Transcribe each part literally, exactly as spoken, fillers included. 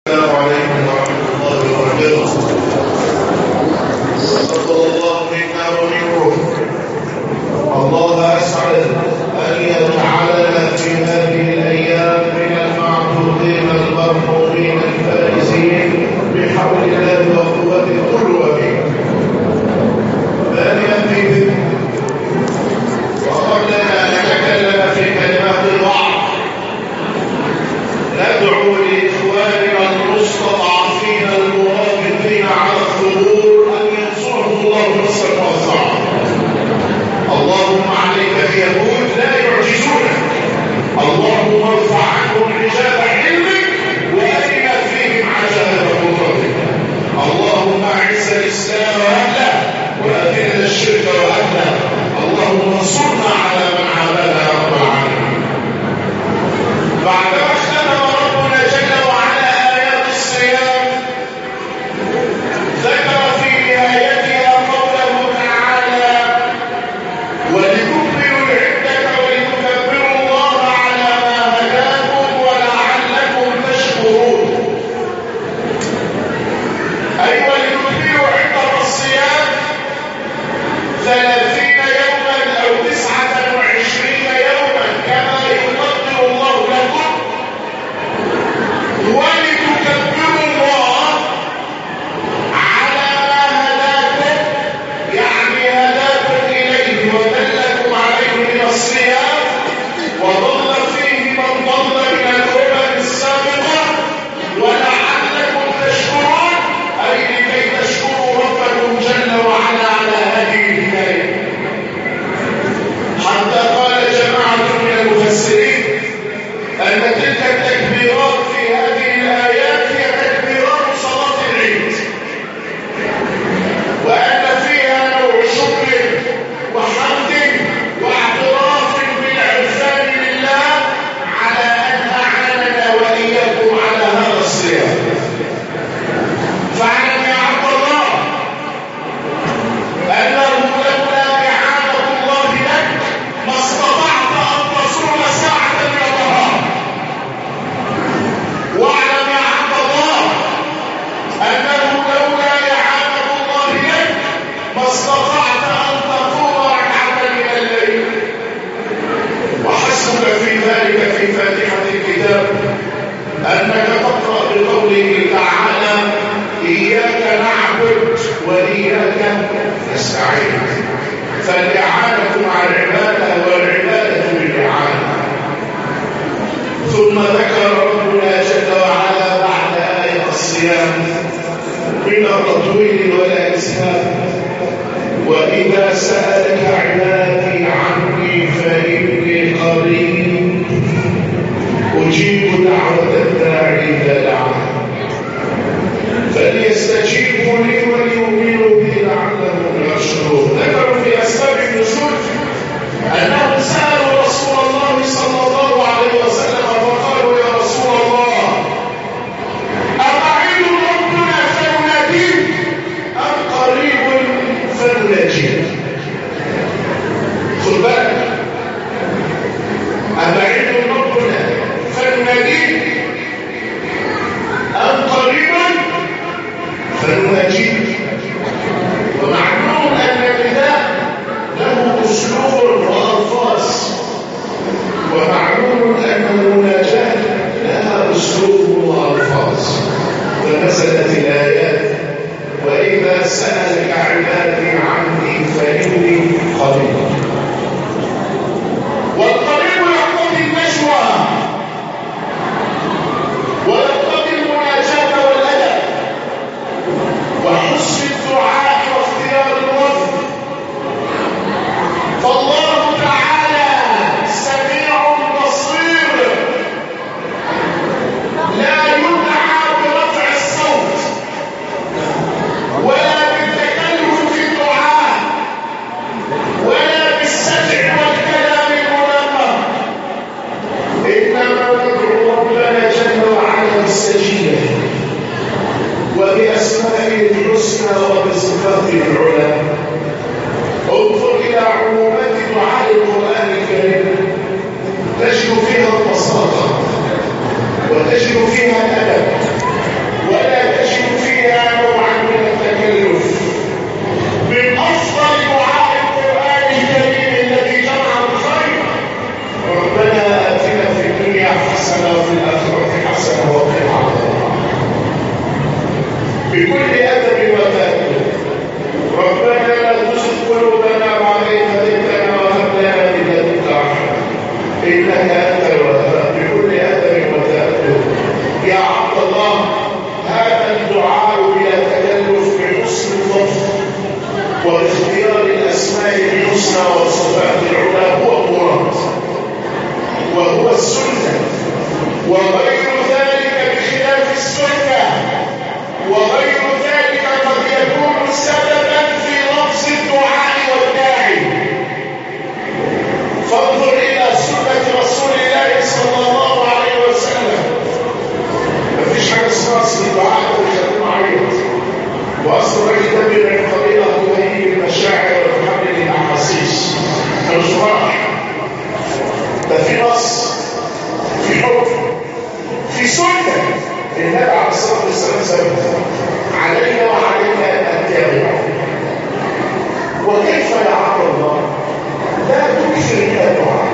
السلام عليكم ورحمة الله وبركاته. تقبل الله منا ومنكم. الله أسعد أن يجعلنا في هذه الأيام من المعتوقين المرحومين الفائزين بحول الله وقوته كل أمين. ثانيا في وقبل أن نتكلم في كلمات الوعظ ندعو لإخواننا المستضعفين المرابطين على الثغور أن ينصرهم الله نصرا واسعا. اللهم عليك بيهود لا يعجزونك، اللهم ارفع عنهم حجاب علمك وأرنا فيهم عجائب قدرتك. اللهم أعز الإسلام وأهله وأذل الشرك وأهله. اللهم انصرنا على من عادانا يا رب العالمين. بعدما ختم ربنا جل وعلا آيات الصيام ذكر في نهايتها قوله تعالى: ولتكملوا العدة ولتكبروا الله على ما هداكم ولعلكم تشكرون. أي ولتكملوا عدة الصيام ثلاثين يوما أو تسعة وعشرين يوما كما يقدر الله لكم، ولتكبروا الله على ما هداكم، يعني هداكم إليه ودلكم عليه من الصيام وضل فيه من ضل من الأمم السابقة، ولعلكم تشكرون أي لكي تشكروا ربكم جل وعلا على هذه الهداية. حتى قال جماعة من المفسرين أن تلك التكبيرات في هذه الآيات هي تكبيرات صلاة العيد، وأن فيها نوع شكر وحمد واعتراف بالعرفان لله على أن أعاننا وإياكم على هذا الصيام. فاعلم يا عبد الله أنه لولا إعانة الله لك ما استطعت أن تصوم ساعة من النهار. واعلم يا عبد الله أنه لولا إعانة الله لك ما استطعت أن تقوم ركعة من الليل. وحسبك في ذلك في فاتحة الكتاب أنك تقرأ بقوله تعالى: إياك نعبد وإياك نستعين. فالإعانة مع العبادة والعبادة بالإعانة. ثم ذكر ربنا جل وعلا بعد آية الصيام من التطويل والإسهاب: وإذا سألك عبادي عني فإني قريب أجيب دعوة الداعي إذا دعان فليستجيبوا لي وليؤمنوا بي لعلهم يرشدون. ذكروا في أسباب النزول أنهم سألوا رسول الله صلى الله عليه وسلم فقالوا: يا رسول الله، أبعيد ربنا فنناديه أم قريب فنناجيه؟ خذ بالك، أبعيد ربنا فنناديه أم قريبا فنناجيه. ومعلوم أن النداء له أسلوب وألفاظ، ومعلوم أن المناجاة لها أسلوب وألفاظ. فنزلت الآيات: وإذا سألك عبادي عني فإني قريب. والقريب يقتضي النجوى ويقتضي المناجاة والأدب وحسن الدعاء واختيار الوفد. فالله تعالى سميع بصير، لا يدعى برفع الصوت ولا بالتكلف في الدعاء ولا بالسجع والكلام المنمر، إنما ندعو ربنا جل وعلا بالسجية وبأسمائه الحسنى وبصفاته العلى. انظر إلى عمومات دعاء القرآن الكريم تجد فيها البساطة وتجد فيها الأدب الله هذا الدعاء بلا تكلف بحسن اللفظ واختيار الاسماء الحسنى والصفات العلى هو المراد وهو السنه، وغير ذلك بخلاف السنه، وغير ذلك قد يكون سببا في لفظ الدعاء والداعي. فانظر الى سنه رسول الله صلى الله عليه وسلم، مفيش حاجه اسمها اصل الدعاء ويخليه معيط، واصل الراجل ده من قبيله تهيئ المشاعر وتحمل الاحاسيس مش راح. ده في نص، في حكم، في سنه النبي عليه الصلاه والسلام ثابت علينا وعلينا ان نتبع. وكيف يا عبد الله لا تكثر من الدعاء؟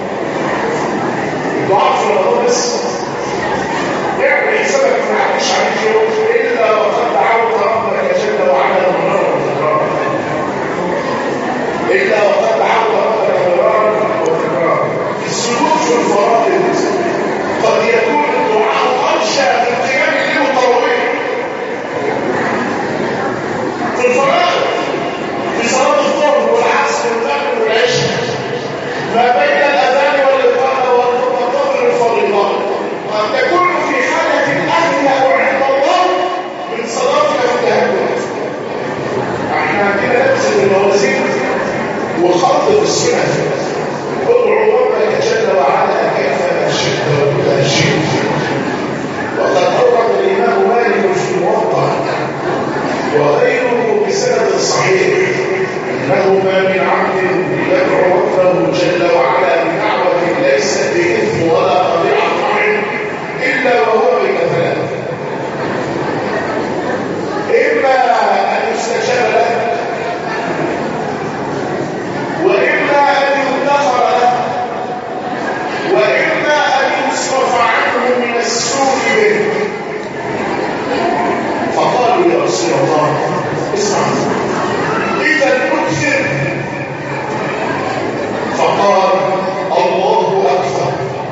الدعاء في رمضان بس اعمل حسابك ما يعديش عليك يوم الا وقد دعوت ربك جل وعلا مرارا وتكرارا، الا وقد دعوت ربك مرارا وتكرارا. في السلوك في الفرائض قد يكون الدعاء انشا من قيام الليل والتراويح. في الفرائض في صلاه الظهر والعصر والمغرب والعشاء ما بين الاذان والاقامه والظهر الفريضات قد تكون في حاله الاهل او عند الله من صلاتك والتهجد. احنا عندنا نفس الموازين وخط في السنن. ادعو ربك جل وعلا كيف ما شئت وكما شئت. وقد اورد الامام مالك في الموطأ وغيره بسند صحيح انه ما من عبد يدعو ربه جل وعلا بدعوه ليست باثم ولا قطيعه رحم الا وهو بين ثلاث: اما ان يستجاب له، واما ان يدخر له، واما ان يصرف عنه من السوء به. فقالوا يا رسول الله اسمع اذا نكثر. فقال الله اكبر،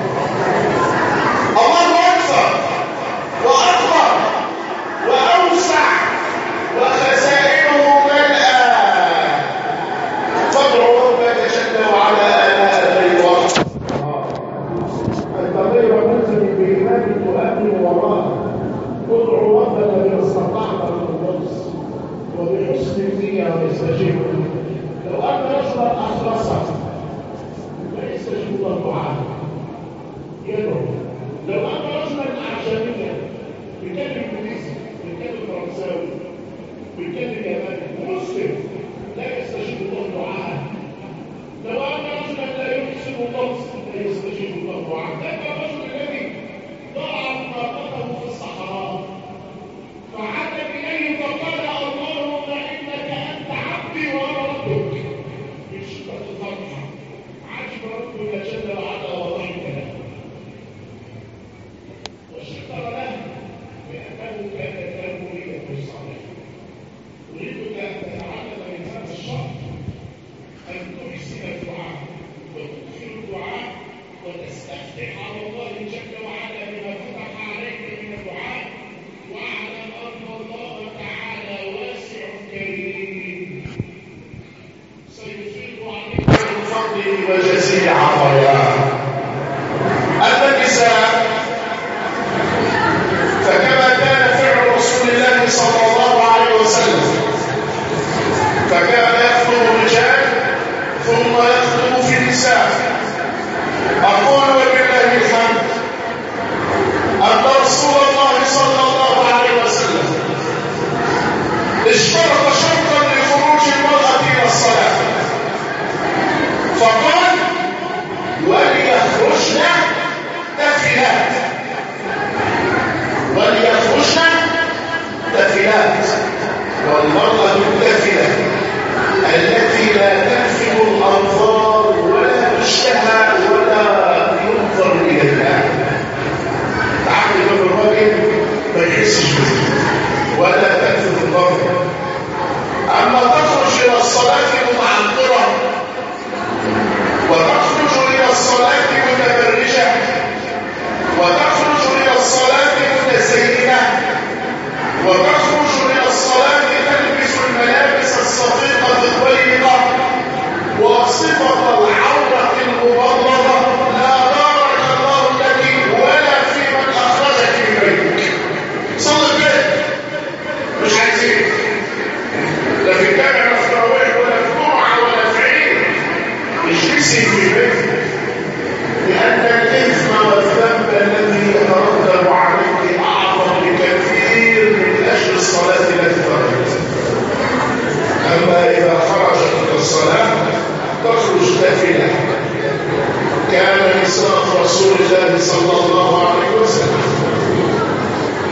الله اكبر واكبر واوسع وخزائنه ملأى. فادعوا ربك جل وعلا اناء الليل والنهار. انت غير ملزم بايمان تؤمن وراءه. ادعوا ربك بما استطعت من النفس وبحسن النية ويستجيب. لو أن رجلا أخلص لا يستجيب له الدعاء يدعو. لو أن رجلا أعجميا بيتكلم انجليزي بيتكلم فرنساوي بيتكلم ياباني مسلم لا يستجيب له الدعاء. لو أن رجلا لا يحسن النفس لا يستجيب له الدعاء. ذاك الرجل الذي ضاعت ناقته في الصحراء فعاد إليه فقال اللهم إنك أنت عبدي وأنا ربك. من شدة الفرح عجب ربك جل وعلا وضحك له وشكر له لأنه كان له نية صالحة. أريدك أن تتعلم من هذا الشرط أن تحسن الدعاء وتكثر الدعاء وتستفتح على الله جل وعلا بما فتح عليك من الدعاء، واعلم ان الله تعالى واسع كريم سيفيض عليك من فضله وجزيل عطاياه. اما النساء فكما كان فعل رسول الله صلى الله عليه وسلم، فكان يخطب الرجال ثم يخطب في النساء. أقول وبالله الحمد أن رسول الله صلى الله عليه وسلم اشترط شرطا لخروج المرأة إلى الصلاة فقال: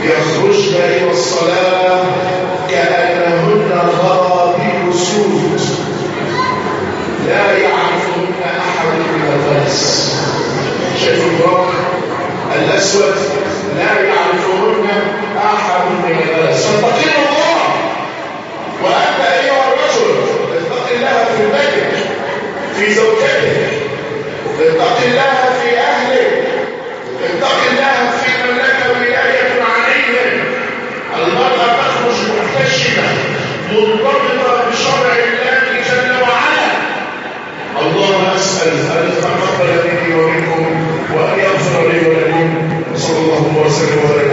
يخرجن إلى الصلاة كأنهن غرابيب السود لا يعرفهن أحد من الناس. شايف البراق الأسود لا يعرفهن أحد من الناس. فاتقين الله. وأنت أيها الرجل اتق الله في بيتك في زوجتك، اتق الله في أهلك، اتق الله في من لك ولاية عليهم. المرأة تخرج محتشمة مرتبطة بشرع الله جل وعلا. الله أسأل أن يتقبل مني ومنكم وأن يغفر لي ولكم. صلى الله وسلم وبارك